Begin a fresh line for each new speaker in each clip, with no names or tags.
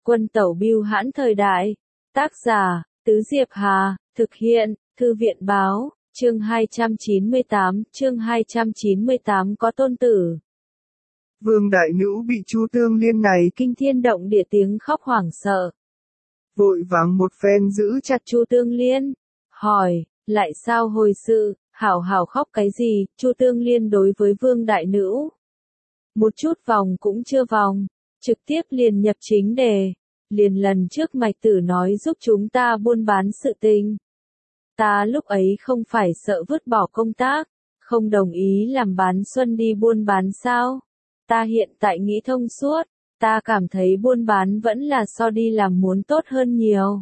Quân tẩu bưu hãn thời đại. Tác giả, Tứ Diệp Hà, thực hiện, Thư viện báo, chương 298 có tôn tử.
Vương đại nữ bị Chu Tương Liên này
Kinh thiên động địa tiếng khóc hoảng sợ.
Vội vàng một phen giữ chặt
Chu Tương Liên, hỏi, lại sao hồi sự, hảo hảo khóc cái gì? Chu Tương Liên đối với Vương đại nữ một chút vòng cũng chưa vòng, trực tiếp liền nhập chính đề. Liền lần trước Mạch Tử nói giúp chúng ta buôn bán sự tình. Ta lúc ấy không phải sợ vứt bỏ công tác, không đồng ý làm bán xuân đi buôn bán sao? Ta hiện tại nghĩ thông suốt, ta cảm thấy buôn bán vẫn là so đi làm muốn tốt hơn nhiều.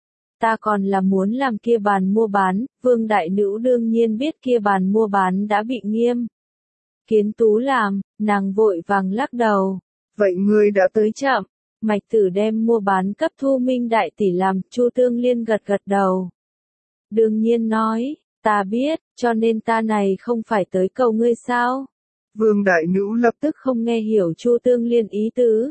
Ta còn là muốn làm kia bàn mua bán, Vương đại nữ đương nhiên biết kia bàn mua bán đã bị nghiêm Kiến Tú làm, nàng vội vàng lắc đầu.
Vậy ngươi đã tới
chậm. Mạch Tử đem mua bán cấp Thu Minh đại tỷ làm, Chu Tương Liên gật gật đầu. Đương nhiên nói, ta biết, cho nên ta này không phải tới cầu ngươi sao?
Vương đại nữ lập
tức không nghe hiểu Chu Tương Liên ý tứ.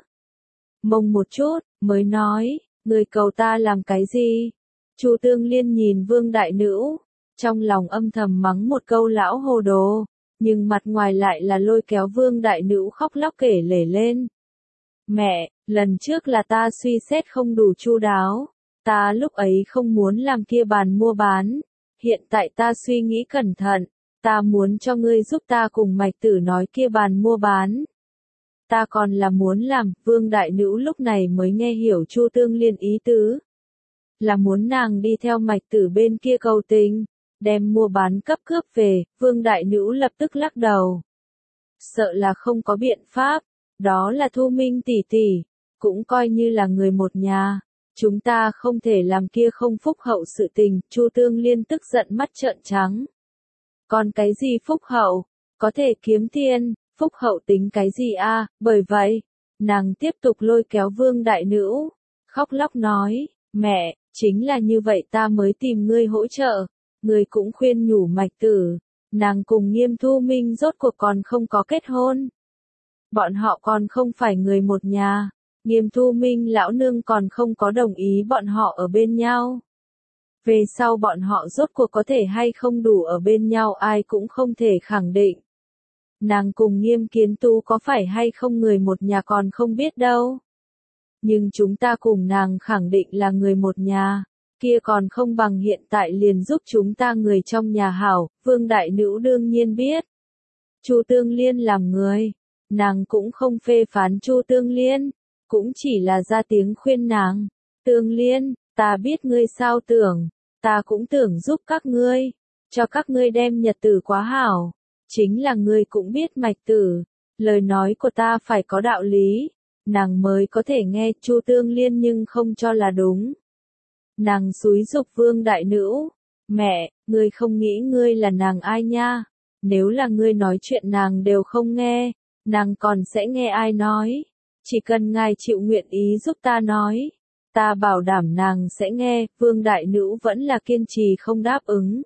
Mông một chút, mới nói, ngươi cầu ta làm cái gì? Chu Tương Liên nhìn Vương đại nữ, trong lòng âm thầm mắng một câu lão hồ đồ, nhưng mặt ngoài lại là lôi kéo Vương đại nữ khóc lóc kể lể lên. Mẹ, lần trước là ta suy xét không đủ chu đáo, ta lúc ấy không muốn làm kia bàn mua bán, hiện tại ta suy nghĩ cẩn thận, ta muốn cho ngươi giúp ta cùng Mạch Tử nói kia bàn mua bán. Ta còn là muốn làm, Vương đại nữ lúc này mới nghe hiểu Chu Tương Liên ý tứ. Là muốn nàng đi theo Mạch Tử bên kia cầu tình, đem mua bán cấp cướp về, Vương đại nữ lập tức lắc đầu. Sợ là không có biện pháp. Đó là Thu Minh tỷ tỷ, cũng coi như là người một nhà. Chúng ta không thể làm kia không phúc hậu sự tình, Chu Tương Liên tức giận mắt trợn trắng. Còn cái gì phúc hậu? Có thể kiếm tiền, phúc hậu tính cái gì a? Bởi vậy, nàng tiếp tục lôi kéo Vương đại nữ, khóc lóc nói, mẹ, chính là như vậy ta mới tìm ngươi hỗ trợ. Ngươi cũng khuyên nhủ Mạch Tử, nàng cùng Nghiêm Thu Minh rốt cuộc còn không có kết hôn. Bọn họ còn không phải người một nhà, Nghiêm Thu Minh lão nương còn không có đồng ý bọn họ ở bên nhau. Về sau bọn họ rốt cuộc có thể hay không đủ ở bên nhau ai cũng không thể khẳng định. Nàng cùng Nghiêm Kiến Tú có phải hay không người một nhà còn không biết đâu. Nhưng chúng ta cùng nàng khẳng định là người một nhà, kia còn không bằng hiện tại liền giúp chúng ta người trong nhà hảo, Vương đại nữ đương nhiên biết. Chu Tương Liên làm người. Nàng cũng không phê phán Chu Tương Liên, cũng chỉ là ra tiếng khuyên nàng. Tương Liên, ta biết ngươi sao tưởng, ta cũng tưởng giúp các ngươi, cho các ngươi đem nhật tử quá hảo. Chính là ngươi cũng biết Mạch Tử, lời nói của ta phải có đạo lý, nàng mới có thể nghe. Chu Tương Liên nhưng không cho là đúng. Nàng xúi giục Vương đại nữ, mẹ, ngươi không nghĩ ngươi là nàng ai nha, nếu là ngươi nói chuyện nàng đều không nghe. Nàng còn sẽ nghe ai nói, chỉ cần ngài chịu nguyện ý giúp ta nói, ta bảo đảm nàng sẽ nghe. Vương đại nữ vẫn là kiên trì không đáp ứng.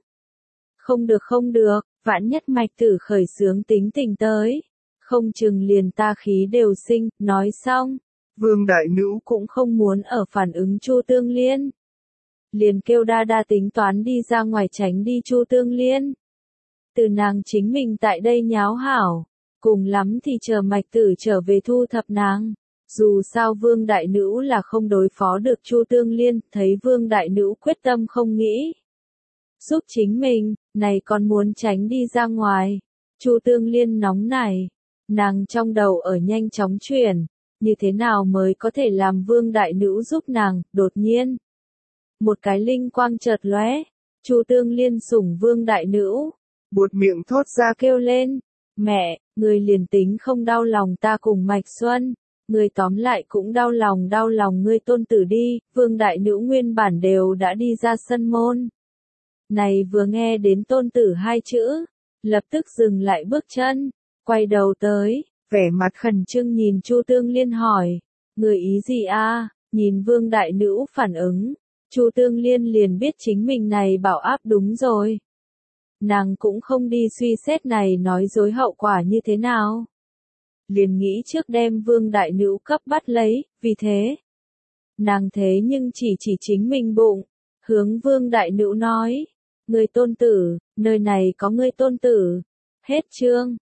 Không được, vạn nhất Mạch Tử khởi xướng tính tình tới, không chừng liền ta khí đều sinh. Nói xong,
Vương đại nữ
cũng không muốn ở phản ứng Chu Tương Liên, liền kêu đa đa tính toán đi ra ngoài tránh đi Chu Tương Liên. Từ nàng chính mình tại đây nháo hảo. Cùng lắm thì chờ Mạch Tử trở về thu thập nàng. Dù sao Vương đại nữ là không đối phó được Chu Tương Liên, thấy Vương đại nữ quyết tâm không nghĩ giúp chính mình, này còn muốn tránh đi ra ngoài. Chu Tương Liên nóng nảy, nàng trong đầu ở nhanh chóng chuyển, như thế nào mới có thể làm Vương đại nữ giúp nàng. Đột nhiên, một cái linh quang chợt lóe, Chu Tương Liên sủng Vương đại nữ,
buột miệng thốt ra
kêu lên. Mẹ, người liền tính không đau lòng ta cùng Mạch Xuân, người tóm lại cũng đau lòng ngươi tôn tử đi. Vương đại nữ nguyên bản đều đã đi ra sân môn. Này vừa nghe đến tôn tử hai chữ, lập tức dừng lại bước chân, quay đầu tới, vẻ mặt khẩn trương nhìn Chu Tương Liên hỏi, người ý gì a? Nhìn Vương đại nữ phản ứng, Chu Tương Liên liền biết chính mình này bảo áp đúng rồi. Nàng cũng không đi suy xét này nói dối hậu quả như thế nào. Liền nghĩ trước đem Vương đại nữ cấp bắt lấy, vì thế, Nàng thế nhưng chỉ chính mình bụng, hướng Vương Đại Nữ nói, người tôn tử, nơi này có người tôn tử. Hết chương.